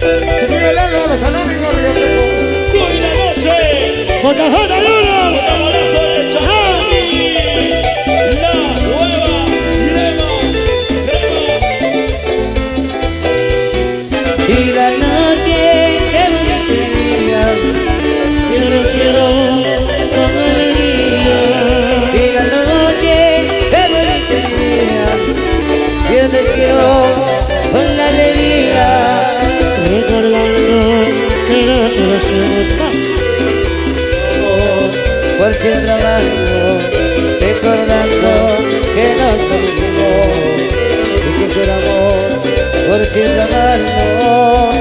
Miguel Lalo, los anónimos, Río Seco. Hoy la noche. JJ Luna. Abrazo de Chaconi. La nueva crema. Y la noche que brilla y el cielo con alegría. Y la noche que brilla y el cielo con la alegría. Recordando que no conocemos por siempre amando, recordando que no conocemos y que por amor por siempre amarnos.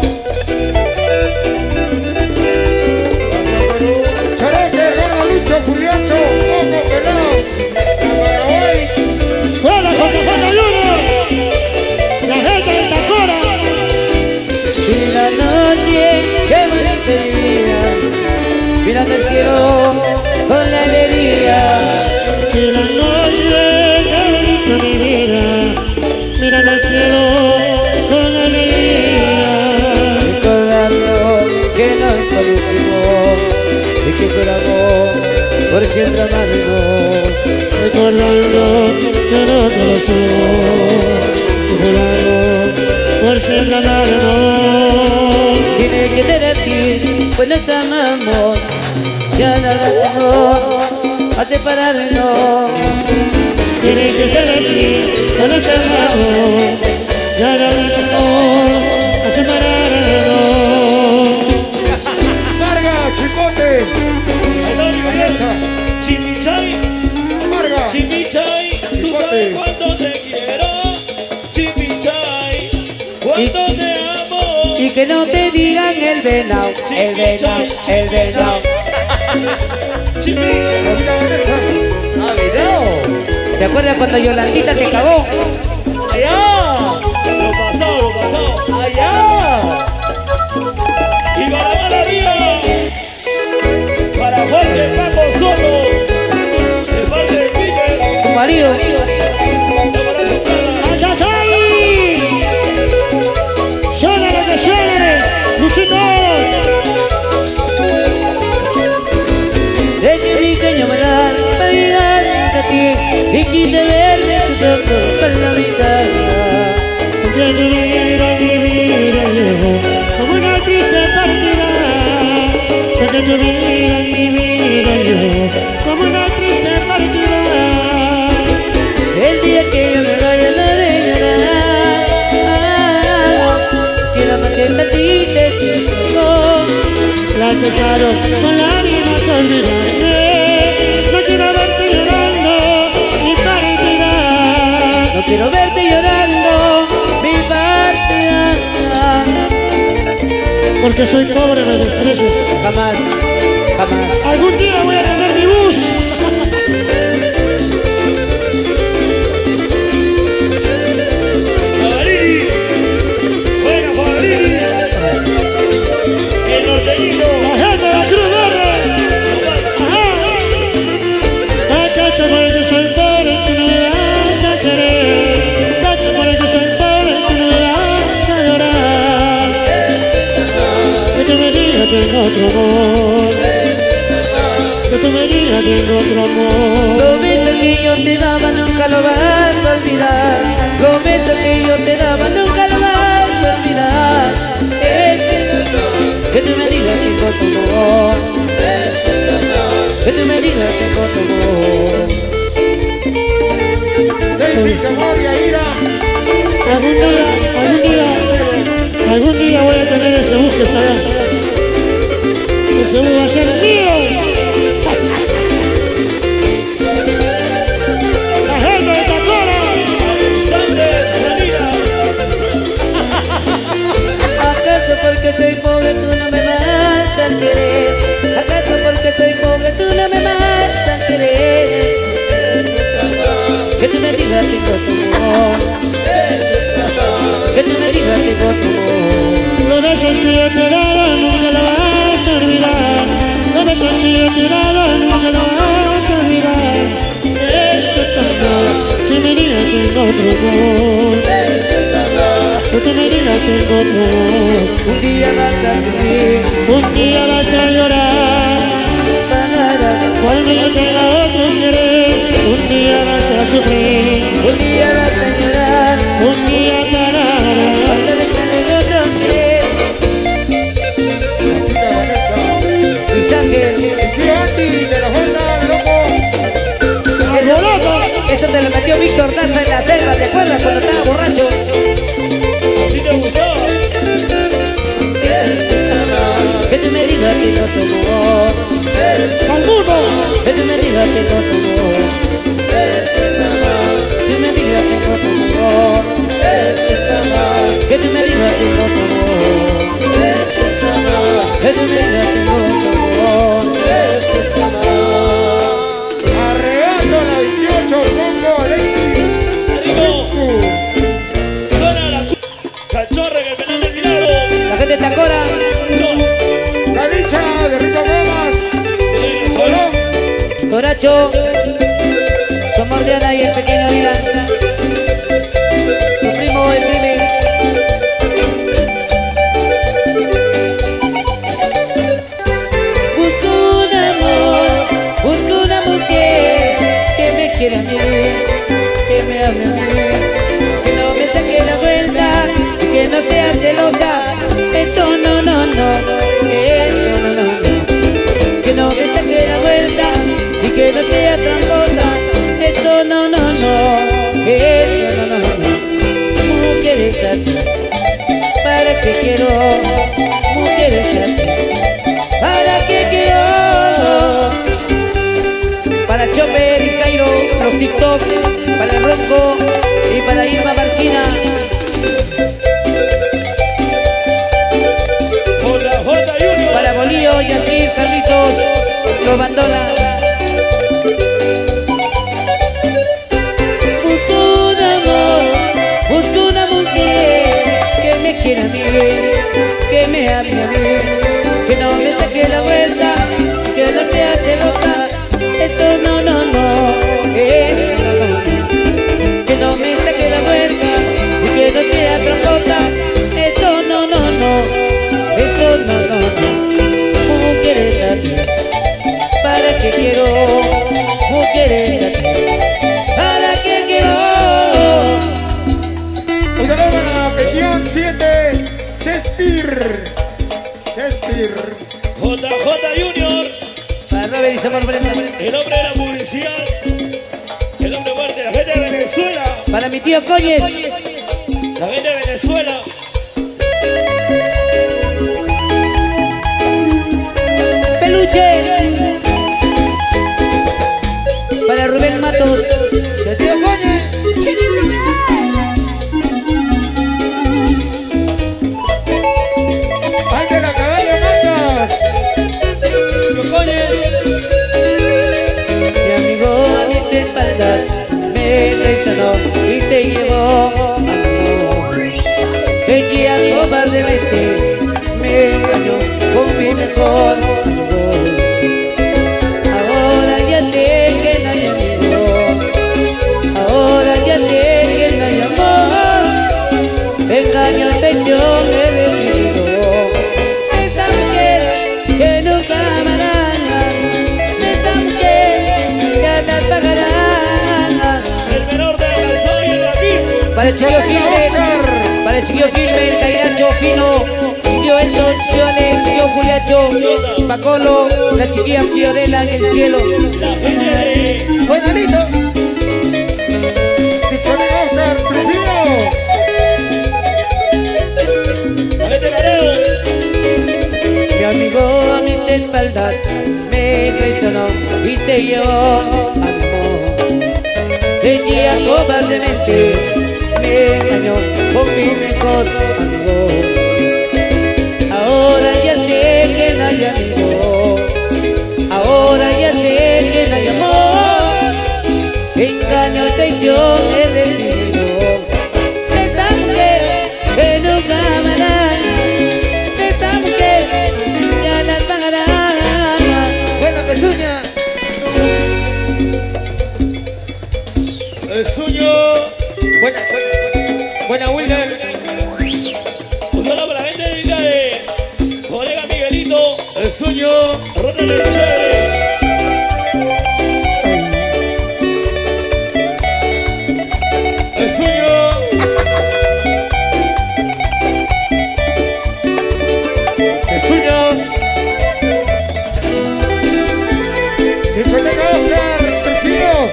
Charote, Gordo Lucho, Juliacho, Poco Pelado, Paraguay. ¡Hola, JJ Luna! La gente de Tacora. Y la noche que amanece mía, mirando el cielo con la alegría. Y la noche que amanece mi vida, mirando al cielo con alegría. Recordando que nos conocimos y que por amor por siempre amarnos. Recordando que no conocemos, por amor, por siempre amarnos. Tiene que ser así, pues nos amamos, ya nada nos a separarnos. Tiene que ser así, no nos amamos, ya no nos a separarnos. Marga, Chicote, Chimichay. Marga, Chimichay. Tú sabes cuánto te quiero. Chimichay. Cuánto te amo. Y que no te digan el venao, el venao, el venao. ah, video. ¿Te acuerdas cuando Yolandita te cagó? Allá. Lo pasó. Allá. Y para Maravilla. Para Juan de Paco Soto. De parte de Quique. Tu marido. ¡Achachai! ¡Suena lo que suene! ¡Luchitos! Desde pequeño me da para llegar a ti y quise verme tus ojos para la mitad. Porque tu vida yo como una triste partida. Porque tu vida yo como una triste partida. El día que yo me vaya no de llorar, que la noche está triste siento. La empezaron con lágrimas olvidarme. No quiero verte llorando mi partida. No quiero verte llorando mi partida. Porque soy pobre, me desprecias. Jamás, jamás. Algún día voy a tener mi bus. Jabalí. Buena Jabalí. El norteñito. La gente de la Cruz Verde. Ajá. ¿Acaso porque soy pobre tú no me vas a querer? ¿Acaso porque soy pobre tú no me vas a llorar? Que tú me digas tengo otro amor. Que tú me digas tengo otro amor. Los besos que yo te daba nunca lo vas a olvidar. Los besos que yo te daba nunca lo vas a olvidar. Que tú me digas tengo tu amor. Que tú me digas tengo tu amor. Daisy, Camoria, Ira. Algún día voy a tener ese bus que sale. Ese bus va a ser mío. La gente de Tacora. ¿Acaso porque soy pobre tú no me vas a querer? ¿Acaso porque soy pobre tú no me vas a querer? Que tú me digas tengo tu amor. Que tú me digas tengo tu amor. Los besos que yo te he dado nunca lo vas a olvidar. Los besos que yo te he dado nunca lo vas a olvidar. Ese tanto que me digas tengo otro amor. Que tú me digas día tengo otro amor. Un día vas a sufrir, Un día vas a llorar. Cuando yo tenga otro querer, un día vas a sufrir. un día vas a llorar, Un día te hará. cuando dejes otro querer. Luis Ángel, eso te lo metió Víctor Daza en la selva, ¿te acuerdas cuando estaba borracho? ¿Así te gustó? Que tú me digas que no tomó, ¡Alguno! que tú me digas que no tomó, que tú me digas que no tomó, que tú me digas que no tomó, que tú me digas que no tomó. Arreando la 28, pongo Alexis. Digo, dona la cachorra que el penal del milagro. La gente está cora, La dicha de Rico Gómez. Solo. Toracho, somos Diana y el pequeño Dylan, tu primo el Jimmy. Busco una mujer que me quiera a mí, que me hable a mí, que no me saque la vuelta, que no sea celosa, eso no, no, no, eso no, no, no, que no me saque la vuelta y que no sea tramposa, eso no, no, no, eso no, no, no, mujeres así, ¿para qué quiero? Mujeres así, ¿para qué quiero? Para Chopper y Jairo, para los TikTok, para el Ronco y para Irma Marquina. JJ Junior. Para Bolío y así, Carlitos, los Bandola. Busco un amor, busco una mujer que me quiera a mí, que me ame a mí, que no me saque la vuelta, que no sea celosa. Esto no, no, no, no, no, que no me saque la vuelta y que no sea tramposa. Esto no, no, no, eso no, no, no, mujeres así, ¿para qué quiero? Mujeres así, ¿para qué quiero? Un saludo para Petión 7, Shakespeare. JJ Junior. Para Robert y Samuel Brenda. El hombre de la publicidad. El hombre fuerte. La gente de Venezuela. Para mi tío Coyes. La gente de Venezuela. Peluche. Para Rubén Matos. El tío Coyes. Ángela Caballo Mangas. Mi amigo a mis espaldas me traicionó y se llevó a mi amor. Seguía cobardemente, me engañó con mi mejor amigo. Ahora ya sé que no hay amigo, ahora ya sé que no hay amor. Engaño, traición, he recibido. Esa mujer que nunca amará, esa mujer ya la pagará. El menor de la calzada y el David. Para el chiquillo Gilbert, para el chiquillo Gilbert, Cairacho Fino, chiquillo Esto, chiquillo Alex, chiquillo Juliacho, Pacolo, la chiquilla Fiorella en el cielo. La gente de Buenalito. Tony Oscar Trujillo. la gente de Laredo. Mi amigo a mis espaldas me traicionó y te llevó a mi amor. Ella cobardemente me engañó con mi mejor amigo. Ahora ya sé que no hay amigo, ahora ya sé que no hay amor. Engaño, traición, he recibido. Esa mujer que nunca amará, esa mujer ya la pagará. Buena pezuña. El suyo. Buena Wilder. Ronald el chévere. El suyo. El suyo. Discoteca Oscar, Trujillo.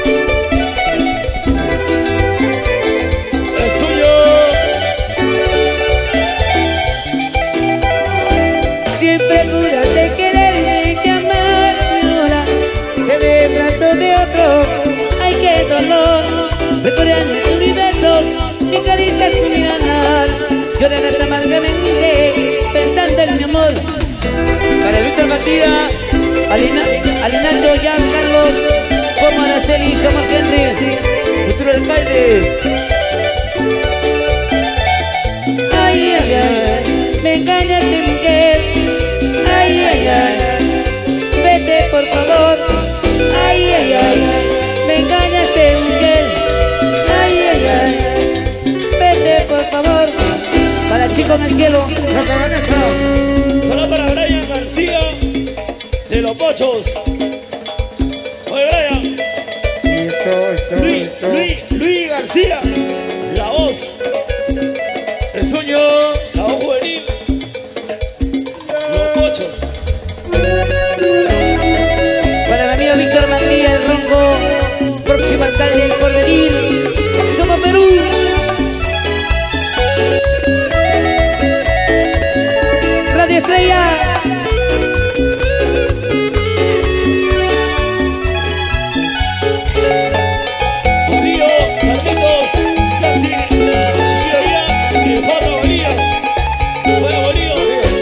El suyo. Siempre dudas de quererme, que amarme ahora. Te ve en brazos de otro, ay qué dolor. Recorriendo tus universos, mi carita es tu mirada. Llorarás amargamente, pensando en mi amor. Para Víctor Batida, Alinacho, Jan Carlos, como Araceli, somos Henry, futuro del baile. Ay, ay, ay, me engañaste, mujer. Ay, ay, ay, vete por favor. Ay, ay, ay, me engañaste, mujer. Ay, ay, ay, vete por favor. Para Chico en el cielo. Saludos para Brian García de Los Pochos. Oye, Brian. Luis García, la voz. El sueño, la voz juvenil. Los Pochos. Para mi amigo Víctor Mandía, el ronco, próximo alcalde del porvenir. Somos Perú. Radio Estrella. Judío, Carlitos, casi Chiquilla y el Jorge Bolívar. Bueno, Bolívar.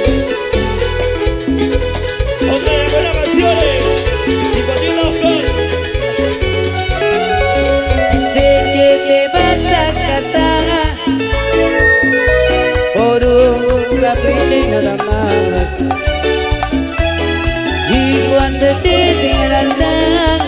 Otra de buenas canciones. Y continúa Oscar. Sé que te vas a casar por un capricho y nada más. Y cuando te quieras dar,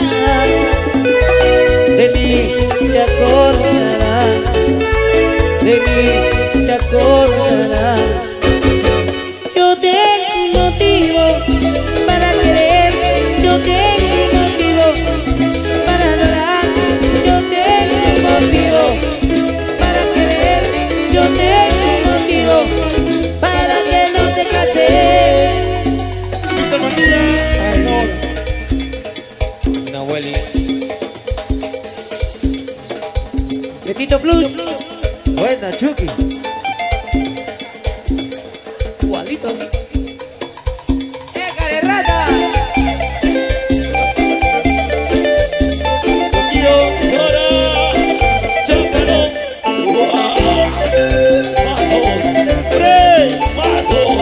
de mí te acordarás, de mí te acordarás. Yo tengo un motivo para querer, yo tengo un motivo para adorar, yo tengo un motivo para querer, yo tengo un motivo para que no te cases. Víctor Mandía. Betito Plus, Buena, Chucky. igualito. ¡Déjale rata! Toquillo, Dora, Chácaro, Matos, Frey, Matos,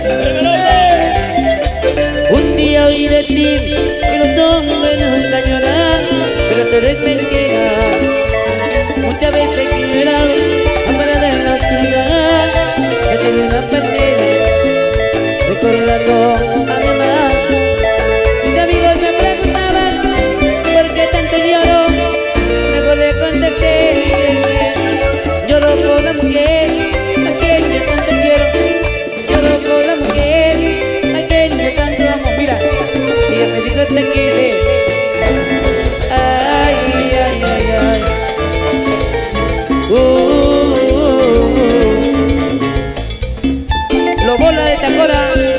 Un día oí de ti que los hombres nunca lloran, pero todo es mentira. Muchas veces he llorado amarada en la oscuridad, que tuve una partida, recordando a mi mamá. Mis amigos me preguntaban por qué tanto lloro, mejor le contesté, lloro por la mujer a quien yo tanto quiero, lloro por la mujer a quien yo tanto amo. Mira, ella me dijo te quiere. Ay, ay, ay, ay. Lo bola de Tacora.